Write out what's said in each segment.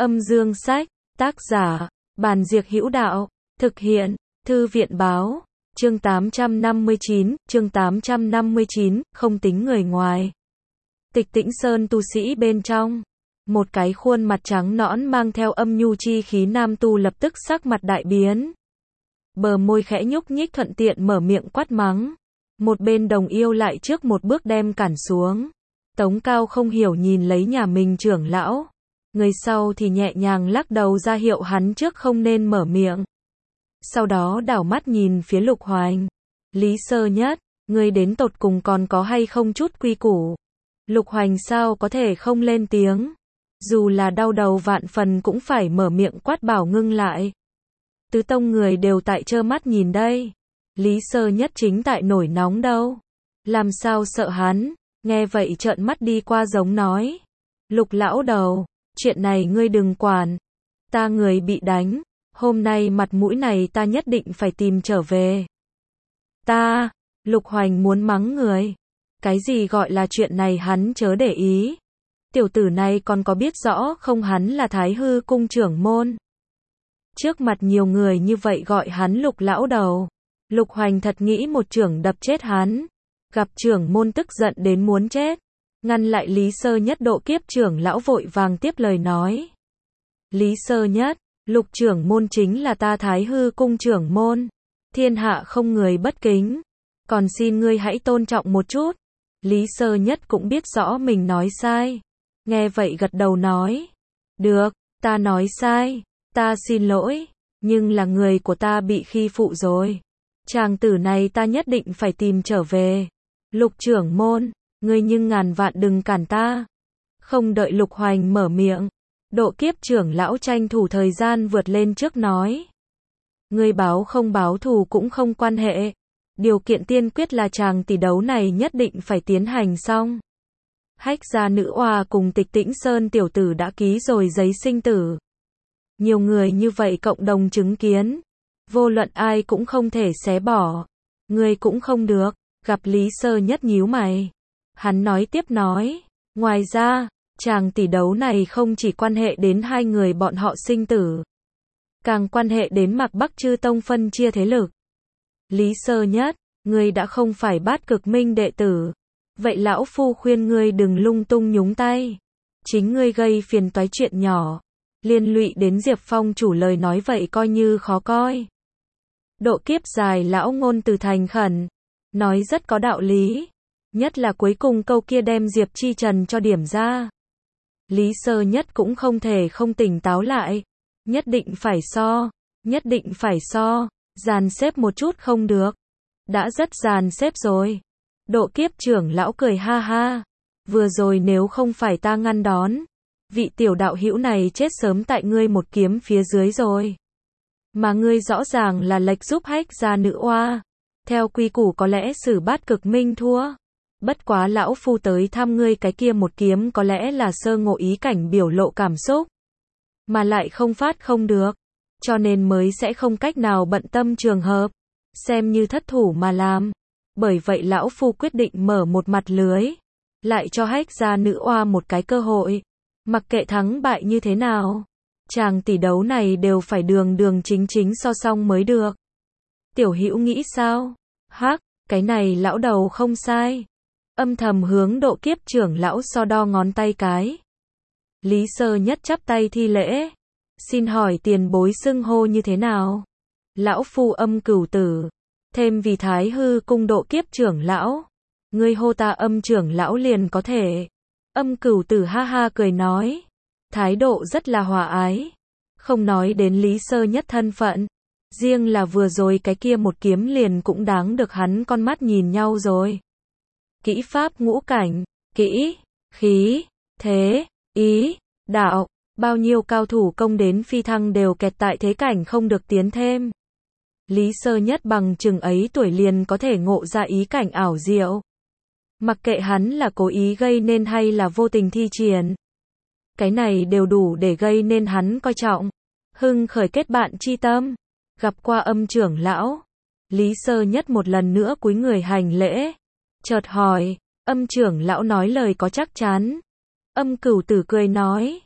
Âm dương sách, tác giả, Bàn Diệc Hữu Đạo, thực hiện, Thư viện Báo, chương 859, không tính người ngoài. Tịch Tĩnh Sơn tu sĩ bên trong, một cái khuôn mặt trắng nõn mang theo âm nhu chi khí nam tu lập tức sắc mặt đại biến. Bờ môi khẽ nhúc nhích thuận tiện mở miệng quát mắng. Một bên đồng yêu lại trước một bước đem cản xuống. Tống Cao không hiểu nhìn lấy nhà mình trưởng lão. Người sau thì nhẹ nhàng lắc đầu ra hiệu hắn trước không nên mở miệng. Sau đó đảo mắt nhìn phía Lục Hoành. Lý Sơ Nhất, ngươi đến tột cùng còn có hay không chút quy củ. Lục Hoành sao có thể không lên tiếng. Dù là đau đầu vạn phần cũng phải mở miệng quát bảo ngưng lại. Tứ tông người đều tại trơ mắt nhìn đây. Lý Sơ Nhất chính tại nổi nóng đâu. Làm sao sợ hắn, nghe vậy trợn mắt đi qua giống nói. Lục lão đầu, chuyện này ngươi đừng quản. Ta người bị đánh, hôm nay mặt mũi này ta nhất định phải tìm trở về. Ta, Lục Hoành muốn mắng người. Cái gì gọi là chuyện này hắn chớ để ý. Tiểu tử này còn có biết rõ không hắn là Thái Hư cung trưởng môn. Trước mặt nhiều người như vậy gọi hắn Lục lão đầu. Lục Hoành thật nghĩ một chưởng đập chết hắn. Gặp trưởng môn tức giận đến muốn chết. Ngăn lại Lý Sơ Nhất độ kiếp trưởng lão vội vàng tiếp lời nói. Lý Sơ Nhất, Lục trưởng môn chính là ta Thái Hư cung trưởng môn. Thiên hạ không người bất kính. Còn xin ngươi hãy tôn trọng một chút. Lý Sơ Nhất cũng biết rõ mình nói sai. Nghe vậy gật đầu nói. Được, ta nói sai. Ta xin lỗi. Nhưng là người của ta bị khi phụ rồi. Chàng tử này ta nhất định phải tìm trở về. Lục trưởng môn, ngươi nhưng ngàn vạn đừng cản ta. Không đợi Lục Hoành mở miệng. Độ kiếp trưởng lão tranh thủ thời gian vượt lên trước nói. Ngươi báo không báo thù cũng không quan hệ. Điều kiện tiên quyết là chàng tỷ đấu này nhất định phải tiến hành xong. Hách gia nữ oa cùng Tịch Tĩnh Sơn tiểu tử đã ký rồi giấy sinh tử. Nhiều người như vậy cộng đồng chứng kiến. Vô luận ai cũng không thể xé bỏ. Ngươi cũng không được. Gặp Lý Sơ Nhất nhíu mày. Hắn nói tiếp nói. Ngoài ra, chàng tỷ đấu này không chỉ quan hệ đến hai người bọn họ sinh tử. Càng quan hệ đến Mạc Bắc Chư Tông phân chia thế lực. Lý Sơ Nhất, ngươi đã không phải Bát Cực Minh đệ tử. Vậy lão phu khuyên ngươi đừng lung tung nhúng tay. Chính ngươi gây phiền toái chuyện nhỏ. Liên lụy đến Diệp Phong chủ lời nói vậy coi như khó coi. Độ kiếp dài lão ngôn từ thành khẩn. Nói rất có đạo lý. Nhất là cuối cùng câu kia đem Diệp Chi Trần cho điểm ra. Lý Sơ Nhất cũng không thể không tỉnh táo lại. Nhất định phải so. Nhất định phải so. Dàn xếp một chút không được. Đã rất dàn xếp rồi. Độ kiếp trưởng lão cười ha ha. Vừa rồi nếu không phải ta ngăn đón. Vị tiểu đạo hữu này chết sớm tại ngươi một kiếm phía dưới rồi. Mà ngươi rõ ràng là lệch giúp Hách gia nữ oa. Theo quy củ có lẽ xử Bát Cực Minh thua. Bất quá lão phu tới thăm ngươi cái kia một kiếm có lẽ là sơ ngộ ý cảnh biểu lộ cảm xúc. Mà lại không phát không được. Cho nên mới sẽ không cách nào bận tâm trường hợp. Xem như thất thủ mà làm. Bởi vậy lão phu quyết định mở một mặt lưới. Lại cho Hách gia nữ oa một cái cơ hội. Mặc kệ thắng bại như thế nào. Chàng tỷ đấu này đều phải đường đường chính chính so xong mới được. Tiểu hữu nghĩ sao? Hắc, cái này lão đầu không sai. Âm thầm hướng độ kiếp trưởng lão so đo ngón tay cái. Lý Sơ Nhất chắp tay thi lễ. Xin hỏi tiền bối xưng hô như thế nào? Lão phu Âm Cửu Tử. Thêm vì Thái Hư cung độ kiếp trưởng lão. Ngươi hô ta Âm trưởng lão liền có thể. Âm Cửu Tử ha ha cười nói. Thái độ rất là hòa ái. Không nói đến Lý Sơ Nhất thân phận. Riêng là vừa rồi cái kia một kiếm liền cũng đáng được hắn con mắt nhìn nhau rồi. Kỹ pháp ngũ cảnh, kỹ, khí, thế, ý, đạo. Bao nhiêu cao thủ công đến phi thăng đều kẹt tại thế cảnh không được tiến thêm. Lý Sơ Nhất bằng chừng ấy tuổi liền có thể ngộ ra ý cảnh ảo diệu. Mặc kệ hắn là cố ý gây nên hay là vô tình thi triển. Cái này đều đủ để gây nên hắn coi trọng. Hưng khởi kết bạn chi tâm. Gặp qua Âm trưởng lão. Lý Sơ Nhất một lần nữa cúi người hành lễ. Chợt hỏi. Âm trưởng lão nói lời có chắc chắn. Âm Cửu Tử cười nói.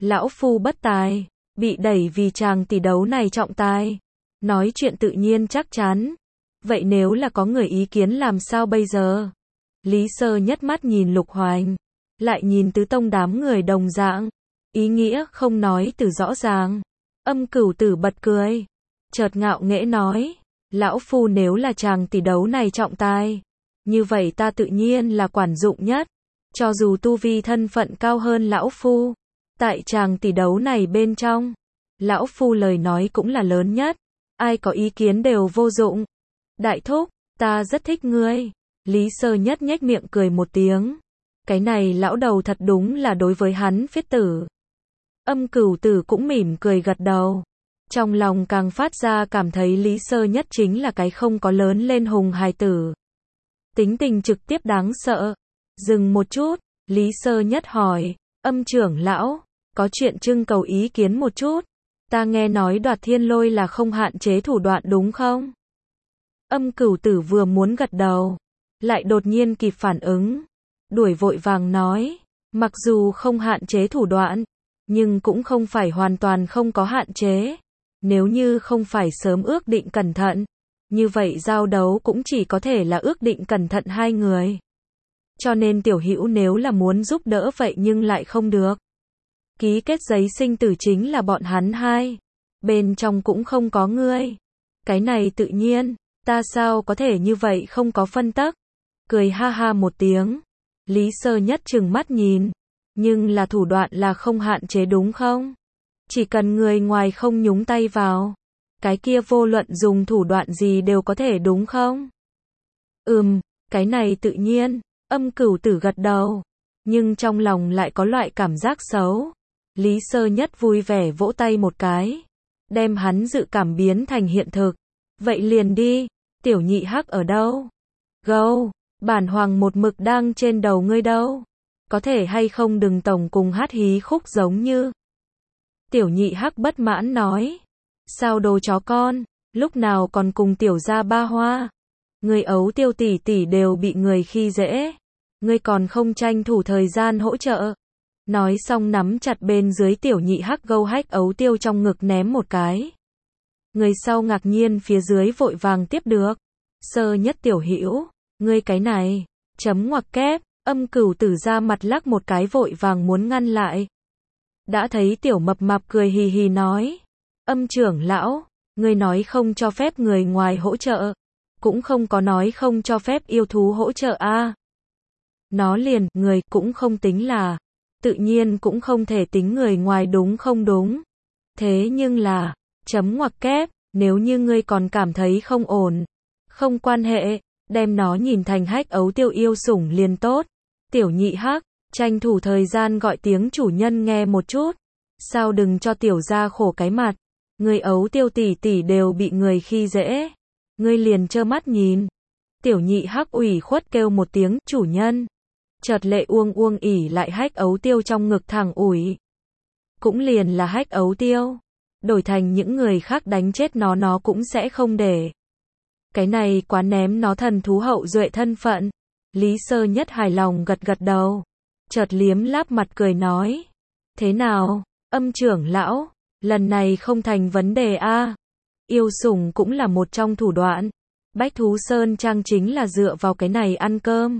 Lão phu bất tài, bị đẩy vì chàng tỷ đấu này trọng tài. Nói chuyện tự nhiên chắc chắn. Vậy nếu là có người ý kiến làm sao bây giờ? Lý Sơ Nhất mắt nhìn Lục Hoành, lại nhìn Tứ Tông đám người đồng dạng. Ý nghĩa không nói từ rõ ràng. Âm Cửu Tử bật cười. Chợt ngạo nghễ nói. Lão phu nếu là chàng tỷ đấu này trọng tài, như vậy ta tự nhiên là quản dụng nhất. Cho dù tu vi thân phận cao hơn lão phu, tại chàng tỷ đấu này bên trong, lão phu lời nói cũng là lớn nhất. Ai có ý kiến đều vô dụng. Đại thúc, ta rất thích ngươi. Lý Sơ Nhất nhếch miệng cười một tiếng. Cái này lão đầu thật đúng là đối với hắn phiết tử. Âm Cửu Tử cũng mỉm cười gật đầu. Trong lòng càng phát ra cảm thấy Lý Sơ Nhất chính là cái không có lớn lên hùng hài tử. Tính tình trực tiếp đáng sợ. Dừng một chút, Lý Sơ Nhất hỏi, Âm trưởng lão, có chuyện trưng cầu ý kiến một chút. Ta nghe nói Đoạt Thiên Lôi là không hạn chế thủ đoạn đúng không? Âm Cửu Tử vừa muốn gật đầu, lại đột nhiên kịp phản ứng, đuổi vội vàng nói, mặc dù không hạn chế thủ đoạn, nhưng cũng không phải hoàn toàn không có hạn chế. Nếu như không phải sớm ước định cẩn thận, như vậy giao đấu cũng chỉ có thể là ước định cẩn thận hai người. Cho nên tiểu hữu nếu là muốn giúp đỡ vậy nhưng lại không được. Ký kết giấy sinh tử chính là bọn hắn hai. Bên trong cũng không có ngươi. Cái này tự nhiên, ta sao có thể như vậy không có phân tắc. Cười ha ha một tiếng. Lý Sơ Nhất trừng mắt nhìn. Nhưng là thủ đoạn là không hạn chế đúng không? Chỉ cần người ngoài không nhúng tay vào. Cái kia vô luận dùng thủ đoạn gì đều có thể đúng không? Cái này tự nhiên. Âm Cửu Tử gật đầu. Nhưng trong lòng lại có loại cảm giác xấu. Lý Sơ Nhất vui vẻ vỗ tay một cái. Đem hắn dự cảm biến thành hiện thực. Vậy liền đi. Tiểu Nhị Hắc ở đâu? Gâu, bản hoàng một mực đang trên đầu ngươi đâu. Có thể hay không đừng tổng cùng hát hí khúc giống như. Tiểu Nhị Hắc bất mãn nói. Sao đồ chó con, lúc nào còn cùng tiểu gia ba hoa. Người Ấu Tiêu tỷ tỷ đều bị người khi dễ. Ngươi còn không tranh thủ thời gian hỗ trợ. Nói xong nắm chặt bên dưới Tiểu Nhị Hắc gâu hách Ấu Tiêu trong ngực ném một cái. Người sau ngạc nhiên phía dưới vội vàng tiếp được. Sơ Nhất tiểu hữu, ngươi cái này, chấm ngoặc kép. Âm Cửu Tử ra mặt lắc một cái vội vàng muốn ngăn lại. Đã thấy Tiểu Mập Mạp cười hì hì nói. Âm trưởng lão, ngươi nói không cho phép người ngoài hỗ trợ. Cũng không có nói không cho phép yêu thú hỗ trợ a. Nó liền, người cũng không tính là. Tự nhiên cũng không thể tính người ngoài đúng không đúng. Thế nhưng là, chấm ngoặc kép, nếu như ngươi còn cảm thấy không ổn. Không quan hệ, đem nó nhìn thành hách Ấu Tiêu yêu sủng liền tốt. Tiểu Nhị Hắc, tranh thủ thời gian gọi tiếng chủ nhân nghe một chút. Sao đừng cho tiểu gia khổ cái mặt. Người Ấu Tiêu tỷ tỷ đều bị người khi dễ. Ngươi liền trơ mắt nhìn. Tiểu Nhị Hắc ủy khuất kêu một tiếng, chủ nhân. Chợt lệ uông uông ỉ lại hách Ấu Tiêu trong ngực thẳng ủi. Cũng liền là hách Ấu Tiêu. Đổi thành những người khác đánh chết nó cũng sẽ không để. Cái này quá ném nó thần thú hậu duệ thân phận. Lý Sơ Nhất hài lòng gật gật đầu. Chợt liếm láp mặt cười nói. Thế nào, Âm trưởng lão, lần này không thành vấn đề a. Yêu sủng cũng là một trong thủ đoạn. Bách Thú Sơn Trang chính là dựa vào cái này ăn cơm.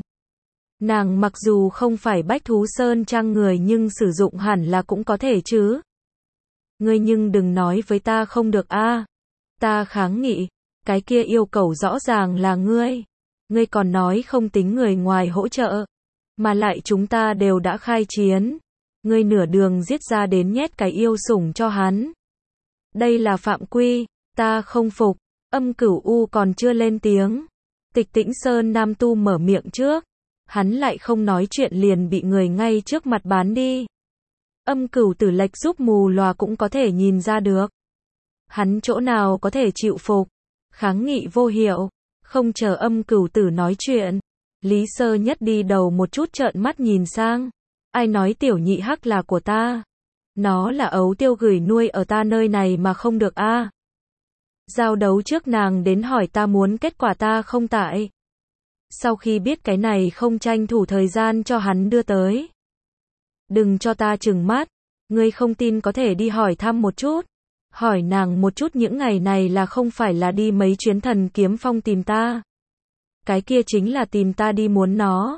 Nàng mặc dù không phải Bách Thú Sơn Trang người nhưng sử dụng hẳn là cũng có thể chứ. Ngươi nhưng đừng nói với ta không được a. Ta kháng nghị, cái kia yêu cầu rõ ràng là ngươi. Ngươi còn nói không tính người ngoài hỗ trợ. Mà lại chúng ta đều đã khai chiến. Ngươi nửa đường giết ra đến nhét cái yêu sủng cho hắn. Đây là phạm quy, ta không phục. Âm Cửu U còn chưa lên tiếng. Tịch Tĩnh Sơn Nam Tu mở miệng trước. Hắn lại không nói chuyện liền bị người ngay trước mặt bán đi. Âm Cửu Tử lệch giúp mù lòa cũng có thể nhìn ra được. Hắn chỗ nào có thể chịu phục. Kháng nghị vô hiệu. Không chờ Âm Cửu Tử nói chuyện. Lý Sơ Nhất đi đầu một chút trợn mắt nhìn sang. Ai nói Tiểu Nhị Hắc là của ta? Nó là Ấu Tiêu gửi nuôi ở ta nơi này mà không được a. Giao đấu trước nàng đến hỏi ta muốn kết quả ta không tại. Sau khi biết cái này không tranh thủ thời gian cho hắn đưa tới. Đừng cho ta trừng mắt. Ngươi không tin có thể đi hỏi thăm một chút. Hỏi nàng một chút những ngày này là không phải là đi mấy chuyến Thần Kiếm Phong tìm ta. Cái kia chính là tìm ta đi muốn nó.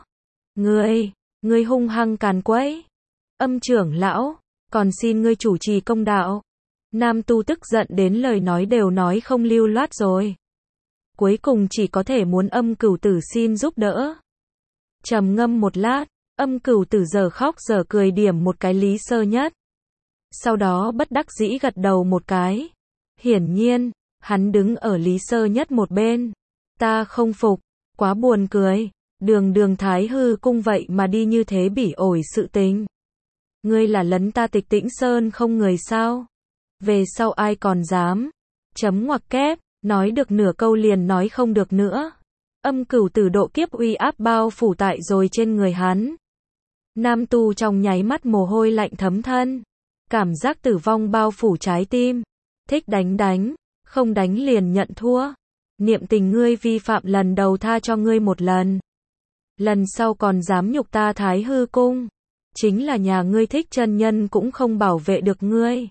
Ngươi hung hăng càn quấy. Âm trưởng lão, còn xin ngươi chủ trì công đạo. Nam tu tức giận đến lời nói đều nói không lưu loát rồi. Cuối cùng chỉ có thể muốn Âm Cửu Tử xin giúp đỡ. Trầm ngâm một lát, Âm Cửu Tử giờ khóc giờ cười điểm một cái Lý Sơ Nhất. Sau đó bất đắc dĩ gật đầu một cái. Hiển nhiên, hắn đứng ở Lý Sơ Nhất một bên. Ta không phục, quá buồn cười. Đường Thái Hư cung vậy mà đi như thế bỉ ổi sự tình. Ngươi là lấn ta Tịch Tĩnh Sơn không người sao? Về sau ai còn dám? Chấm ngoặc kép, nói được nửa câu liền nói không được nữa. Âm Cửu Tử độ kiếp uy áp bao phủ tại rồi trên người hắn. Nam tu trong nháy mắt mồ hôi lạnh thấm thân. Cảm giác tử vong bao phủ trái tim. Thích đánh, không đánh liền nhận thua. Niệm tình ngươi vi phạm lần đầu tha cho ngươi một lần. Lần sau còn dám nhục ta Thái Hư cung. Chính là nhà ngươi Thích chân nhân cũng không bảo vệ được ngươi.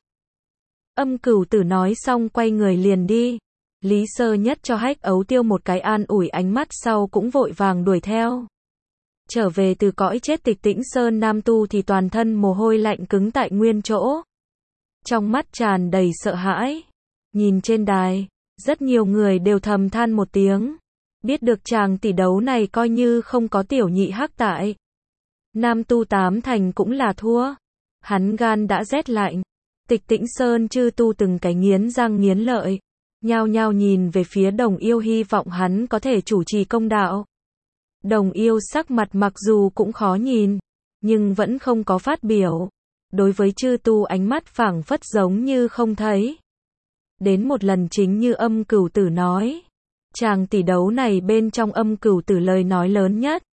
Âm Cửu Tử nói xong quay người liền đi. Lý Sơ Nhất cho Hách Ấu Tiêu một cái an ủi ánh mắt sau cũng vội vàng đuổi theo. Trở về từ cõi chết Tịch Tĩnh Sơn nam tu thì toàn thân mồ hôi lạnh cứng tại nguyên chỗ. Trong mắt tràn đầy sợ hãi. Nhìn trên đài, rất nhiều người đều thầm than một tiếng. Biết được chàng tỷ đấu này coi như không có Tiểu Nhị Hắc tại. Nam tu tám thành cũng là thua. Hắn gan đã rét lạnh. Tịch Tĩnh Sơn chư tu từng cái nghiến răng nghiến lợi. Nhao nhao nhìn về phía Đồng Yêu hy vọng hắn có thể chủ trì công đạo. Đồng Yêu sắc mặt mặc dù cũng khó nhìn, nhưng vẫn không có phát biểu. Đối với chư tu ánh mắt phảng phất giống như không thấy. Đến một lần chính như Âm Cửu Tử nói. Chàng tỷ đấu này bên trong Âm Cửu Tử lời nói lớn nhất.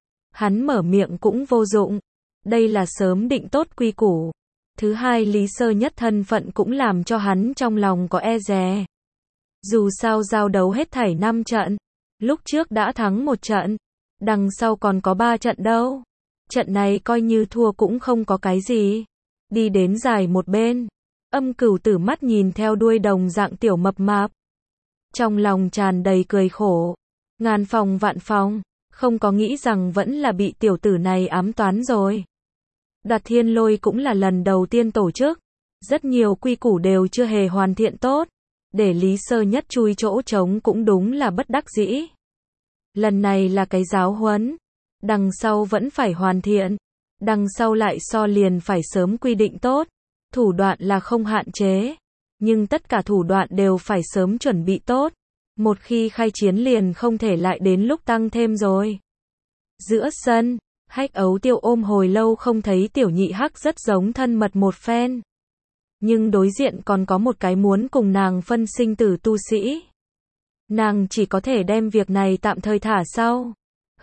Hắn mở miệng cũng vô dụng. Đây là sớm định tốt quy củ. Thứ hai Lý Sơ Nhất thân phận cũng làm cho hắn trong lòng có e dè. Dù sao giao đấu hết thảy 5 trận. Lúc trước đã thắng 1 trận. Đằng sau còn có 3 trận đâu. Trận này coi như thua cũng không có cái gì. Đi đến dài một bên. Âm Cửu Tử mắt nhìn theo đuôi đồng dạng tiểu mập mạp. Trong lòng tràn đầy cười khổ. Ngàn phòng vạn phòng. Không có nghĩ rằng vẫn là bị tiểu tử này ám toán rồi. Đoạt Thiên Lôi cũng là lần đầu tiên tổ chức. Rất nhiều quy củ đều chưa hề hoàn thiện tốt. Để Lý Sơ Nhất chui chỗ trống cũng đúng là bất đắc dĩ. Lần này là cái giáo huấn. Đằng sau vẫn phải hoàn thiện. Đằng sau lại so liền phải sớm quy định tốt. Thủ đoạn là không hạn chế. Nhưng tất cả thủ đoạn đều phải sớm chuẩn bị tốt. Một khi khai chiến liền không thể lại đến lúc tăng thêm rồi. Giữa sân, Hách Ấu Tiêu ôm hồi lâu không thấy Tiểu Nhị Hắc rất giống thân mật một phen. Nhưng đối diện còn có một cái muốn cùng nàng phân sinh tử tu sĩ. Nàng chỉ có thể đem việc này tạm thời thả sau.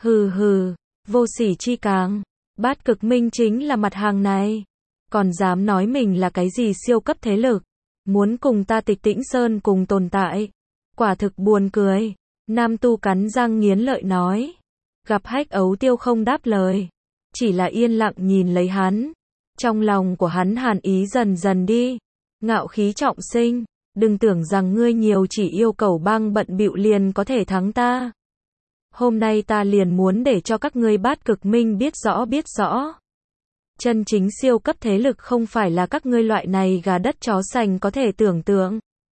Hừ, vô sỉ chi càng. Bát Cực Minh chính là mặt hàng này. Còn dám nói mình là cái gì siêu cấp thế lực. Muốn cùng ta Tịch Tĩnh Sơn cùng tồn tại. Quả thực buồn cười. Nam tu cắn răng nghiến lợi nói. Gặp Hách Ấu Tiêu không đáp lời. Chỉ là yên lặng nhìn lấy hắn. Trong lòng của hắn hàn ý dần dần đi. Ngạo khí trọng sinh. Đừng tưởng rằng ngươi nhiều chỉ yêu cầu bang bận bịu liền có thể thắng ta. Hôm nay ta liền muốn để cho các ngươi Bát Cực Minh biết rõ. Chân chính siêu cấp thế lực không phải là các ngươi loại này gà đất chó sành có thể tưởng tượng.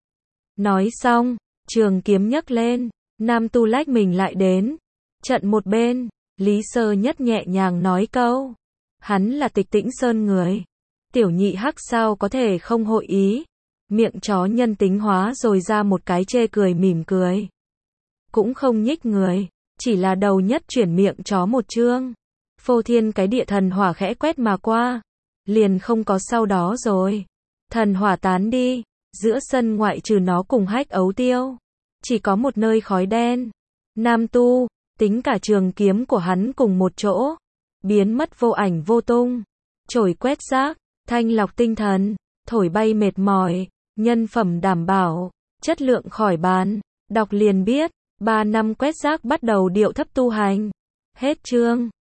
Nói xong, trường kiếm nhấc lên, nam tu lách mình lại đến. Trận một bên, Lý Sơ Nhất nhẹ nhàng nói câu. Hắn là Tịch Tĩnh Sơn người. Tiểu Nhị Hắc sao có thể không hội ý. Miệng chó nhân tính hóa rồi ra một cái chê cười mỉm cười. Cũng không nhích người, chỉ là đầu nhất chuyển miệng chó một chương. Phô thiên cái địa thần hỏa khẽ quét mà qua. Liền không có sau đó rồi. Thần hỏa tán đi, giữa sân ngoại trừ nó cùng Hách Ấu Tiêu. Chỉ có một nơi khói đen. Nam tu, tính cả trường kiếm của hắn cùng một chỗ. Biến mất vô ảnh vô tung. Chổi quét rác, thanh lọc tinh thần, thổi bay mệt mỏi, nhân phẩm đảm bảo, chất lượng khỏi bàn. Đọc liền biết, 3 năm quét rác bắt đầu điệu thấp tu hành. Hết chương.